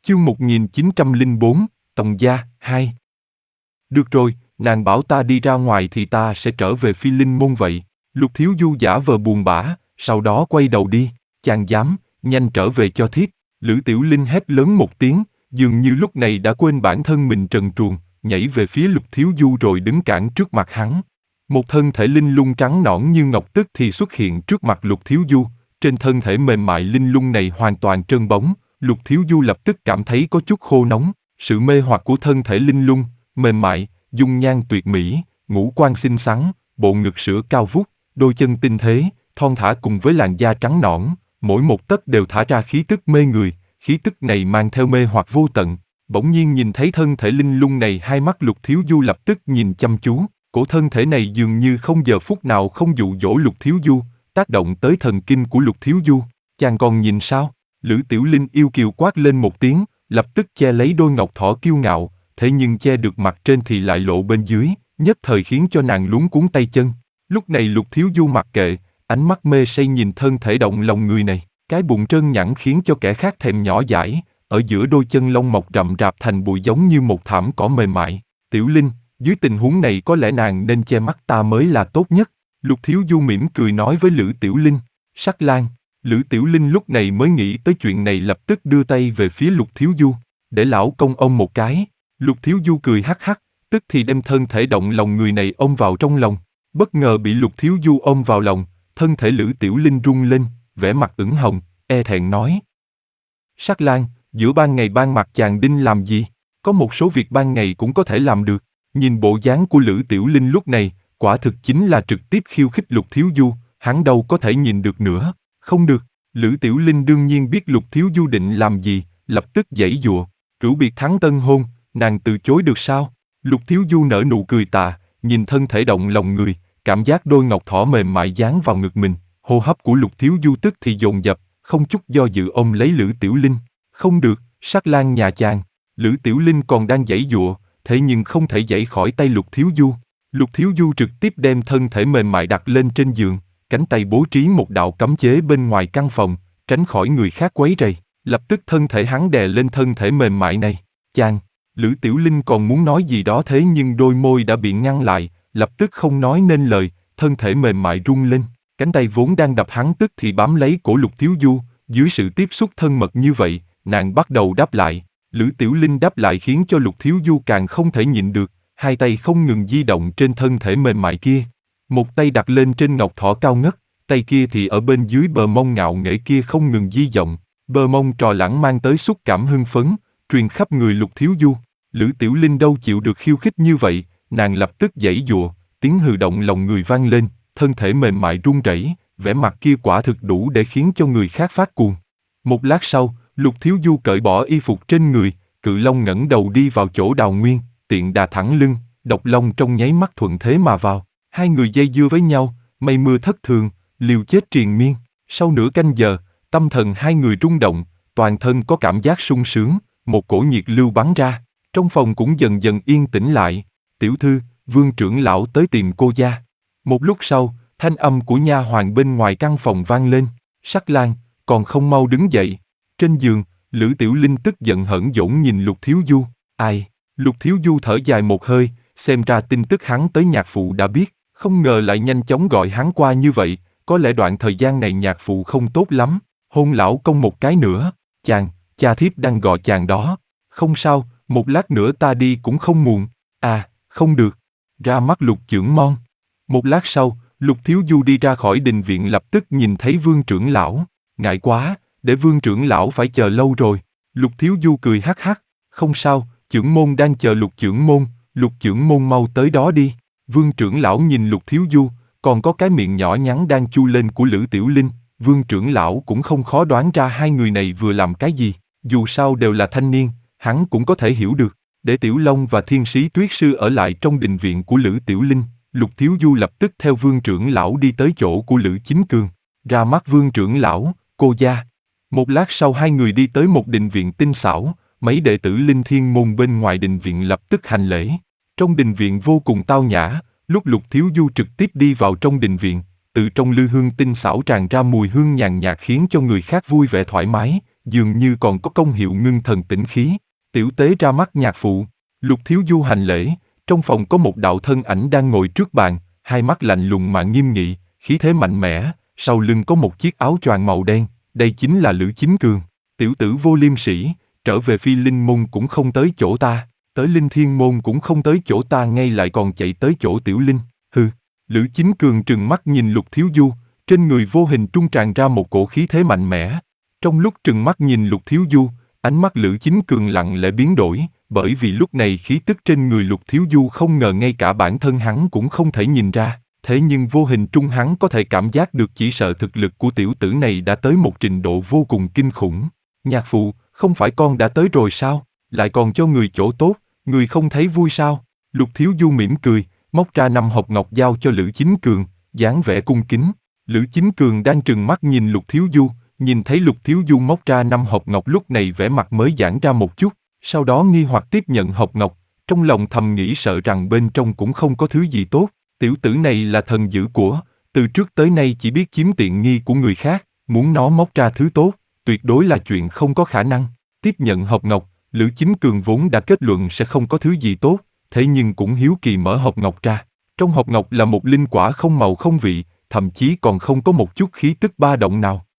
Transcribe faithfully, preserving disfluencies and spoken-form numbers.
Chương một nghìn chín trăm lẻ bốn, Tòng gia, hai. Được rồi, nàng bảo ta đi ra ngoài thì ta sẽ trở về Phi Linh Môn vậy. Lục Thiếu Du giả vờ buồn bã, sau đó quay đầu đi. Chàng dám, nhanh trở về cho thiếp. Lữ Tiểu Linh hét lớn một tiếng, dường như lúc này đã quên bản thân mình trần truồng, nhảy về phía Lục Thiếu Du rồi đứng cản trước mặt hắn. Một thân thể linh lung trắng nõn như ngọc tức thì xuất hiện trước mặt Lục Thiếu Du. Trên thân thể mềm mại linh lung này hoàn toàn trơn bóng. Lục Thiếu Du lập tức cảm thấy có chút khô nóng. Sự mê hoặc của thân thể linh lung, mềm mại, dung nhan tuyệt mỹ, ngũ quan xinh xắn, bộ ngực sữa cao vút, đôi chân tinh thế, thon thả cùng với làn da trắng nõn, mỗi một tấc đều thả ra khí tức mê người. Khí tức này mang theo mê hoặc vô tận. Bỗng nhiên nhìn thấy thân thể linh lung này, hai mắt Lục Thiếu Du lập tức nhìn chăm chú. Cổ thân thể này dường như không giờ phút nào không dụ dỗ Lục Thiếu Du, tác động tới thần kinh của Lục Thiếu Du. Chàng còn nhìn sao? Lữ Tiểu Linh yêu kiều quát lên một tiếng, lập tức che lấy đôi ngọc thỏ kiêu ngạo, thế nhưng che được mặt trên thì lại lộ bên dưới, nhất thời khiến cho nàng luống cuống tay chân. Lúc này Lục Thiếu Du mặc kệ, ánh mắt mê say nhìn thân thể động lòng người này, cái bụng trơn nhẵn khiến cho kẻ khác thèm nhỏ dãi, ở giữa đôi chân lông mọc rậm rạp thành bụi giống như một thảm cỏ mềm mại. Tiểu Linh, dưới tình huống này có lẽ nàng nên che mắt ta mới là tốt nhất. Lục Thiếu Du mỉm cười nói với Lữ Tiểu Linh. Sắc Lang. Lữ Tiểu Linh lúc này mới nghĩ tới chuyện này, lập tức đưa tay về phía Lục Thiếu Du, để lão công ôm một cái. Lục Thiếu Du cười hắc hắc, tức thì đem thân thể động lòng người này ôm vào trong lòng. Bất ngờ bị Lục Thiếu Du ôm vào lòng, thân thể Lữ Tiểu Linh rung lên, vẻ mặt ửng hồng, e thẹn nói. Sắc Lang, giữa ban ngày ban mặt chàng đinh làm gì? Có một số việc ban ngày cũng có thể làm được. Nhìn bộ dáng của Lữ Tiểu Linh lúc này, quả thực chính là trực tiếp khiêu khích Lục Thiếu Du, hắn đâu có thể nhìn được nữa. Không được, Lữ Tiểu Linh đương nhiên biết Lục Thiếu Du định làm gì, lập tức giãy giụa. Cửu biệt thắng tân hôn, nàng từ chối được sao? Lục Thiếu Du nở nụ cười tà, nhìn thân thể động lòng người, cảm giác đôi ngọc thỏ mềm mại dán vào ngực mình, hô hấp của Lục Thiếu Du tức thì dồn dập, không chút do dự ôm lấy Lữ Tiểu Linh. Không được, Sắc Lang nhà chàng. Lữ Tiểu Linh còn đang giãy giụa, thế nhưng không thể giãy khỏi tay Lục Thiếu Du. Lục Thiếu Du trực tiếp đem thân thể mềm mại đặt lên trên giường, cánh tay bố trí một đạo cấm chế bên ngoài căn phòng, tránh khỏi người khác quấy rầy. Lập tức thân thể hắn đè lên thân thể mềm mại này. Chàng, Lữ Tiểu Linh còn muốn nói gì đó thế nhưng đôi môi đã bị ngăn lại, lập tức không nói nên lời, thân thể mềm mại rung lên, cánh tay vốn đang đập hắn tức thì bám lấy cổ Lục Thiếu Du. Dưới sự tiếp xúc thân mật như vậy, nàng bắt đầu đáp lại. Lữ Tiểu Linh đáp lại khiến cho Lục Thiếu Du càng không thể nhịn được, hai tay không ngừng di động trên thân thể mềm mại kia. Một tay đặt lên trên ngọc thỏ cao ngất, tay kia thì ở bên dưới bờ mông ngạo nghễ kia không ngừng di động, bờ mông trò lẳng mang tới xúc cảm hưng phấn, truyền khắp người Lục Thiếu Du. Lữ Tiểu Linh đâu chịu được khiêu khích như vậy, nàng lập tức giãy giụa, tiếng hừ động lòng người vang lên, thân thể mềm mại run rẩy, vẻ mặt kia quả thực đủ để khiến cho người khác phát cuồng. Một lát sau, Lục Thiếu Du cởi bỏ y phục trên người, Cự Long ngẩng đầu đi vào chỗ Đào Nguyên, tiện đà thẳng lưng, Độc Long trong nháy mắt thuận thế mà vào. Hai người dây dưa với nhau, mây mưa thất thường, liều chết triền miên. Sau nửa canh giờ, tâm thần hai người rung động, toàn thân có cảm giác sung sướng, một cổ nhiệt lưu bắn ra. Trong phòng cũng dần dần yên tĩnh lại. Tiểu thư, Vương trưởng lão tới tìm cô gia. Một lúc sau, thanh âm của nha hoàn bên ngoài căn phòng vang lên. Sắc Lang, còn không mau đứng dậy. Trên giường, Lữ Tiểu Linh tức giận hờn dỗi nhìn Lục Thiếu Du. Ai? Lục Thiếu Du thở dài một hơi, xem ra tin tức hắn tới nhạc phụ đã biết, không ngờ lại nhanh chóng gọi hắn qua như vậy, có lẽ đoạn thời gian này nhạc phụ không tốt lắm. Hôn lão công một cái nữa. Chàng, cha thiếp đang gọi chàng đó. Không sao, một lát nữa ta đi cũng không muộn. À, không được. Ra mắt Lục trưởng môn. Một lát sau, Lục Thiếu Du đi ra khỏi đình viện lập tức nhìn thấy Vương trưởng lão. Ngại quá, để Vương trưởng lão phải chờ lâu rồi. Lục Thiếu Du cười hắc hắc. Không sao, trưởng môn đang chờ Lục trưởng môn, Lục trưởng môn mau tới đó đi. Vương trưởng lão nhìn Lục Thiếu Du, còn có cái miệng nhỏ nhắn đang chu lên của Lữ Tiểu Linh. Vương trưởng lão cũng không khó đoán ra hai người này vừa làm cái gì. Dù sao đều là thanh niên, hắn cũng có thể hiểu được. Để Tiểu Long và Thiên Sĩ Tuyết Sư ở lại trong đình viện của Lữ Tiểu Linh, Lục Thiếu Du lập tức theo Vương trưởng lão đi tới chỗ của Lữ Chính Cường. Ra mắt Vương trưởng lão, cô gia. Một lát sau hai người đi tới một đình viện tinh xảo, mấy đệ tử Linh Thiên môn bên ngoài đình viện lập tức hành lễ. Trong đình viện vô cùng tao nhã, lúc Lục Thiếu Du trực tiếp đi vào trong đình viện, từ trong lư hương tinh xảo tràn ra mùi hương nhàn nhạt khiến cho người khác vui vẻ thoải mái, dường như còn có công hiệu ngưng thần tĩnh khí. Tiểu tế ra mắt nhạc phụ. Lục Thiếu Du hành lễ, trong phòng có một đạo thân ảnh đang ngồi trước bàn, hai mắt lạnh lùng mà nghiêm nghị, khí thế mạnh mẽ, sau lưng có một chiếc áo choàng màu đen, đây chính là Lữ Chính Cường. Tiểu tử vô liêm sỉ, trở về Phi Linh môn cũng không tới chỗ ta, tới Linh Thiên môn cũng không tới chỗ ta, ngay lại còn chạy tới chỗ Tiểu Linh, hừ. Lữ Chính Cường trừng mắt nhìn Lục Thiếu Du, trên người vô hình trung tràn ra một cổ khí thế mạnh mẽ. Trong lúc trừng mắt nhìn Lục Thiếu Du, ánh mắt Lữ Chính Cường lặng lẽ biến đổi, bởi vì lúc này khí tức trên người Lục Thiếu Du không ngờ ngay cả bản thân hắn cũng không thể nhìn ra, thế nhưng vô hình trung hắn có thể cảm giác được, chỉ sợ thực lực của tiểu tử này đã tới một trình độ vô cùng kinh khủng. Nhạc phụ, không phải con đã tới rồi sao, lại còn cho người chỗ tốt, người không thấy vui sao? Lục Thiếu Du mỉm cười, móc ra năm hộp ngọc giao cho Lữ Chính Cường, dáng vẻ cung kính. Lữ Chính Cường đang trừng mắt nhìn Lục Thiếu Du, nhìn thấy Lục Thiếu Du móc ra năm hộp ngọc lúc này vẻ mặt mới giãn ra một chút, sau đó nghi hoặc tiếp nhận hộp ngọc, trong lòng thầm nghĩ sợ rằng bên trong cũng không có thứ gì tốt. Tiểu tử này là thần dữ của, từ trước tới nay chỉ biết chiếm tiện nghi của người khác, muốn nó móc ra thứ tốt, tuyệt đối là chuyện không có khả năng. Tiếp nhận hộp ngọc, Lữ Chính Cường vốn đã kết luận sẽ không có thứ gì tốt, thế nhưng cũng hiếu kỳ mở hộp ngọc ra. Trong hộp ngọc là một linh quả không màu không vị, thậm chí còn không có một chút khí tức ba động nào.